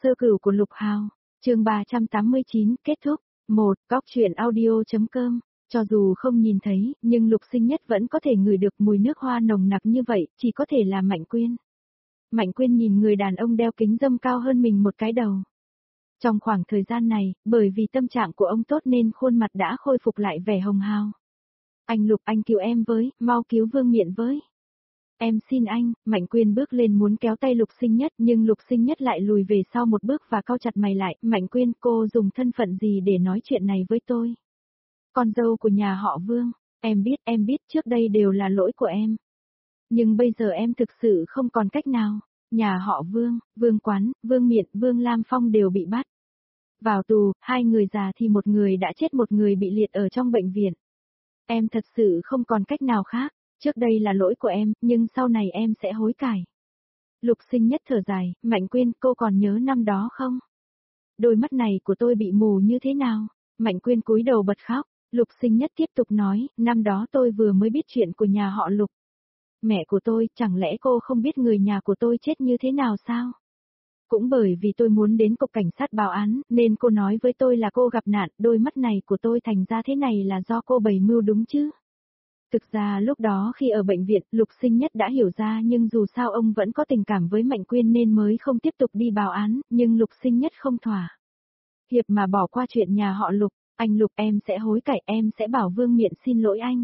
Sơ cửu của Lục Hào, chương 389, kết thúc. 1. Góc truyện audio.com. Cho dù không nhìn thấy, nhưng Lục Sinh Nhất vẫn có thể ngửi được mùi nước hoa nồng nặc như vậy, chỉ có thể là Mạnh Quyên. Mạnh Quyên nhìn người đàn ông đeo kính râm cao hơn mình một cái đầu. Trong khoảng thời gian này, bởi vì tâm trạng của ông tốt nên khuôn mặt đã khôi phục lại vẻ hồng hào. Anh Lục, anh cứu em với, mau cứu Vương Miện với. Em xin anh. Mạnh Quyên bước lên muốn kéo tay Lục Sinh Nhất, nhưng Lục Sinh Nhất lại lùi về sau một bước và cau chặt mày lại. Mạnh Quyên, cô dùng thân phận gì để nói chuyện này với tôi? Con dâu của nhà họ Vương. Em biết trước đây đều là lỗi của em. Nhưng bây giờ em thực sự không còn cách nào. Nhà họ Vương, Vương Quán, Vương Miện, Vương Lam Phong đều bị bắt. Vào tù, hai người già thì một người đã chết, một người bị liệt ở trong bệnh viện. Em thật sự không còn cách nào khác. Trước đây là lỗi của em, nhưng sau này em sẽ hối cải. Lục Sinh Nhất thở dài. Mạnh Quyên, cô còn nhớ năm đó không? Đôi mắt này của tôi bị mù như thế nào? Mạnh Quyên cúi đầu bật khóc. Lục Sinh Nhất tiếp tục nói, năm đó tôi vừa mới biết chuyện của nhà họ Lục. Mẹ của tôi, chẳng lẽ cô không biết người nhà của tôi chết như thế nào sao? Cũng bởi vì tôi muốn đến cục cảnh sát báo án, nên cô nói với tôi là cô gặp nạn, đôi mắt này của tôi thành ra thế này là do cô bày mưu đúng chứ? Thực ra lúc đó khi ở bệnh viện, Lục Sinh Nhất đã hiểu ra, nhưng dù sao ông vẫn có tình cảm với Mạnh Quyên nên mới không tiếp tục đi báo án, nhưng Lục Sinh Nhất không thỏa hiệp mà bỏ qua chuyện nhà họ Lục. Anh Lục, em sẽ hối cải, em sẽ bảo Vương Miện xin lỗi anh.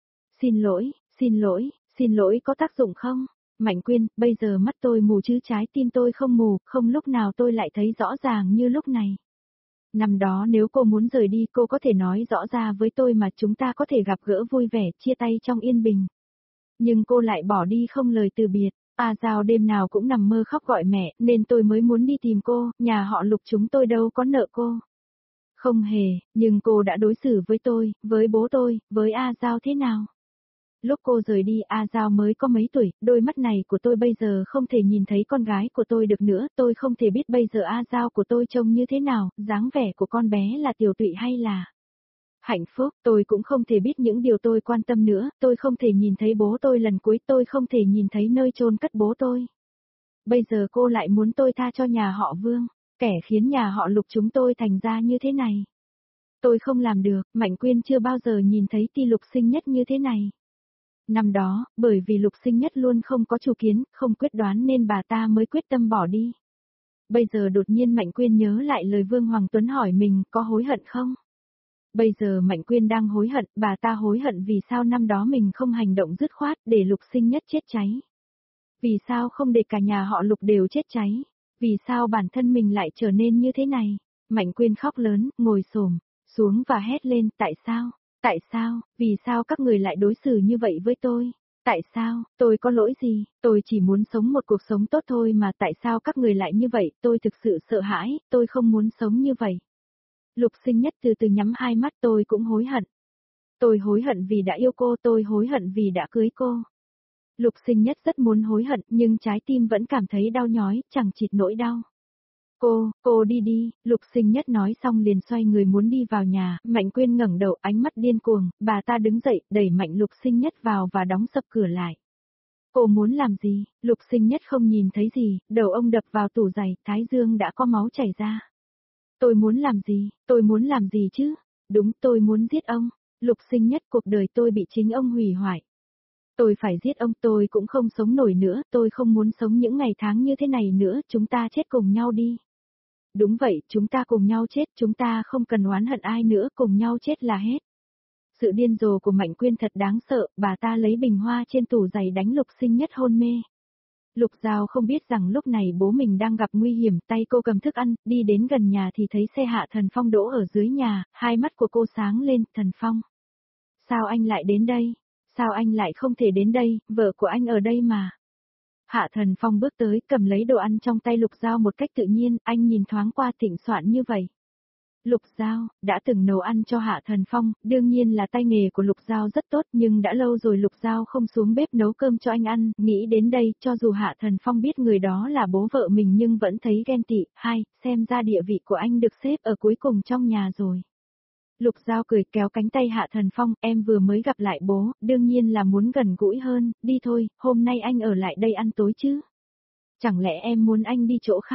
Xin lỗi có tác dụng không? Mạnh Quyên, bây giờ mắt tôi mù chứ trái tim tôi không mù, không lúc nào tôi lại thấy rõ ràng như lúc này. Năm đó nếu cô muốn rời đi, cô có thể nói rõ ra với tôi mà chúng ta có thể gặp gỡ vui vẻ, chia tay trong yên bình. Nhưng cô lại bỏ đi không lời từ biệt. A Giao đêm nào cũng nằm mơ khóc gọi mẹ, nên tôi mới muốn đi tìm cô, nhà họ Lục chúng tôi đâu có nợ cô. Không hề, nhưng cô đã đối xử với tôi, với bố tôi, với A Giao thế nào? Lúc cô rời đi, A Giao mới có mấy tuổi, đôi mắt này của tôi bây giờ không thể nhìn thấy con gái của tôi được nữa, tôi không thể biết bây giờ A Giao của tôi trông như thế nào, dáng vẻ của con bé là tiểu tụy hay là hạnh phúc, tôi cũng không thể biết những điều tôi quan tâm nữa, tôi không thể nhìn thấy bố tôi lần cuối, tôi không thể nhìn thấy nơi chôn cất bố tôi. Bây giờ cô lại muốn tôi tha cho nhà họ Vương, kẻ khiến nhà họ Lục chúng tôi thành ra như thế này. Tôi không làm được, Mạnh Quyên chưa bao giờ nhìn thấy ti Lục Sinh Nhất như thế này. Năm đó, bởi vì Lục Sinh Nhất luôn không có chủ kiến, không quyết đoán nên bà ta mới quyết tâm bỏ đi. Bây giờ đột nhiên Mạnh Quyên nhớ lại lời Vương Hoàng Tuấn hỏi mình, có hối hận không? Bây giờ Mạnh Quyên đang hối hận, bà ta hối hận vì sao năm đó mình không hành động dứt khoát để Lục Sinh Nhất chết cháy. Vì sao không để cả nhà họ Lục đều chết cháy? Vì sao bản thân mình lại trở nên như thế này? Mạnh Quyên khóc lớn, ngồi xổm xuống và hét lên, tại sao? Tại sao, vì sao các người lại đối xử như vậy với tôi? Tại sao, tôi có lỗi gì, tôi chỉ muốn sống một cuộc sống tốt thôi mà tại sao các người lại như vậy, tôi thực sự sợ hãi, tôi không muốn sống như vậy. Lục Sinh Nhất từ từ nhắm hai mắt, tôi cũng hối hận. Tôi hối hận vì đã yêu cô, tôi hối hận vì đã cưới cô. Lục Sinh Nhất rất muốn hối hận nhưng trái tim vẫn cảm thấy đau nhói, chẳng chịt nỗi đau. Cô đi đi, Lục Sinh Nhất nói xong liền xoay người muốn đi vào nhà, Mạnh Quyên ngẩng đầu ánh mắt điên cuồng, bà ta đứng dậy, đẩy mạnh Lục Sinh Nhất vào và đóng sập cửa lại. Cô muốn làm gì? Lục Sinh Nhất không nhìn thấy gì, đầu ông đập vào tủ giày, thái dương đã có máu chảy ra. Tôi muốn làm gì chứ? Đúng, tôi muốn giết ông. Lục Sinh Nhất, cuộc đời tôi bị chính ông hủy hoại. Tôi phải giết ông, tôi cũng không sống nổi nữa, tôi không muốn sống những ngày tháng như thế này nữa, chúng ta chết cùng nhau đi. Đúng vậy, chúng ta cùng nhau chết, chúng ta không cần oán hận ai nữa, cùng nhau chết là hết. Sự điên rồ của Mạnh Quyên thật đáng sợ, bà ta lấy bình hoa trên tủ giày đánh Lục Sinh Nhất hôn mê. Lục Giao không biết rằng lúc này bố mình đang gặp nguy hiểm, tay cô cầm thức ăn, đi đến gần nhà thì thấy xe Hạ Thần Phong đỗ ở dưới nhà, hai mắt của cô sáng lên, Thần Phong. Sao anh lại đến đây? Sao anh lại không thể đến đây, vợ của anh ở đây mà. Hạ Thần Phong bước tới, cầm lấy đồ ăn trong tay Lục Giao một cách tự nhiên, anh nhìn thoáng qua thịnh soạn như vậy. Lục Giao, đã từng nấu ăn cho Hạ Thần Phong, đương nhiên là tay nghề của Lục Giao rất tốt nhưng đã lâu rồi Lục Giao không xuống bếp nấu cơm cho anh ăn, nghĩ đến đây, cho dù Hạ Thần Phong biết người đó là bố vợ mình nhưng vẫn thấy ghen tị, xem ra địa vị của anh được xếp ở cuối cùng trong nhà rồi. Lục Giao cười kéo cánh tay Hạ Thần Phong, em vừa mới gặp lại bố, đương nhiên là muốn gần gũi hơn, đi thôi, hôm nay anh ở lại đây ăn tối chứ. Chẳng lẽ em muốn anh đi chỗ khác?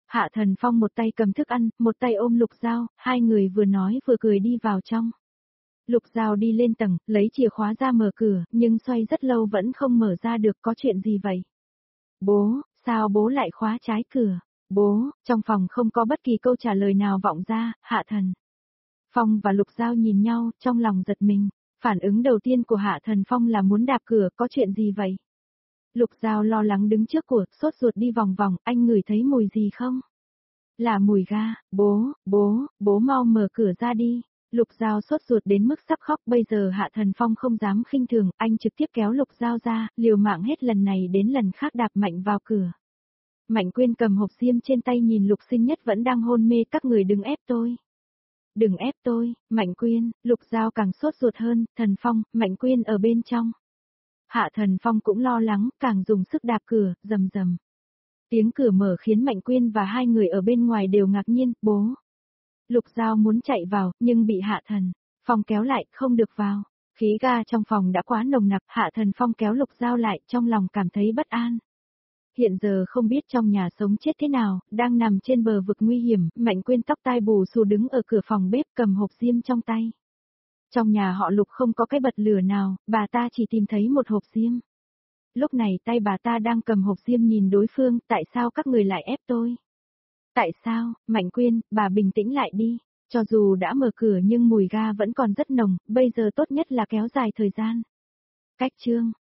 Hạ Thần Phong một tay cầm thức ăn, một tay ôm Lục Giao, hai người vừa nói vừa cười đi vào trong. Lục Giao đi lên tầng, lấy chìa khóa ra mở cửa, nhưng xoay rất lâu vẫn không mở ra được, có chuyện gì vậy? Bố, sao bố lại khóa trái cửa? Bố, trong phòng không có bất kỳ câu trả lời nào vọng ra, Hạ Thần Phong và Lục Giao nhìn nhau, trong lòng giật mình. Phản ứng đầu tiên của Hạ Thần Phong là muốn đạp cửa, có chuyện gì vậy? Lục Giao lo lắng đứng trước cửa, sốt ruột đi vòng vòng, anh ngửi thấy mùi gì không? Là mùi ga, bố mau mở cửa ra đi. Lục Giao sốt ruột đến mức sắp khóc, bây giờ Hạ Thần Phong không dám khinh thường, anh trực tiếp kéo Lục Giao ra, liều mạng hết lần này đến lần khác đạp mạnh vào cửa. Mạnh Quyên cầm hộp diêm trên tay nhìn Lục Sinh Nhất vẫn đang hôn mê, các người đừng ép tôi. Đừng ép tôi, Mạnh Quyên, Lục Giao càng sốt ruột hơn, Thần Phong, Mạnh Quyên ở bên trong. Hạ Thần Phong cũng lo lắng, càng dùng sức đạp cửa, rầm rầm. Tiếng cửa mở khiến Mạnh Quyên và hai người ở bên ngoài đều ngạc nhiên, bố. Lục Giao muốn chạy vào, nhưng bị Hạ Thần Phong kéo lại, không được vào. Khí ga trong phòng đã quá nồng nặc, Hạ Thần Phong kéo Lục Giao lại, trong lòng cảm thấy bất an. Hiện giờ không biết trong nhà sống chết thế nào, đang nằm trên bờ vực nguy hiểm, Mạnh Quyên tóc tai bù xù đứng ở cửa phòng bếp cầm hộp diêm trong tay. Trong nhà họ Lục không có cái bật lửa nào, bà ta chỉ tìm thấy một hộp diêm. Lúc này tay bà ta đang cầm hộp diêm nhìn đối phương, tại sao các người lại ép tôi? Tại sao, Mạnh Quyên, bà bình tĩnh lại đi. Cho dù đã mở cửa nhưng mùi ga vẫn còn rất nồng, bây giờ tốt nhất là kéo dài thời gian. Cách chương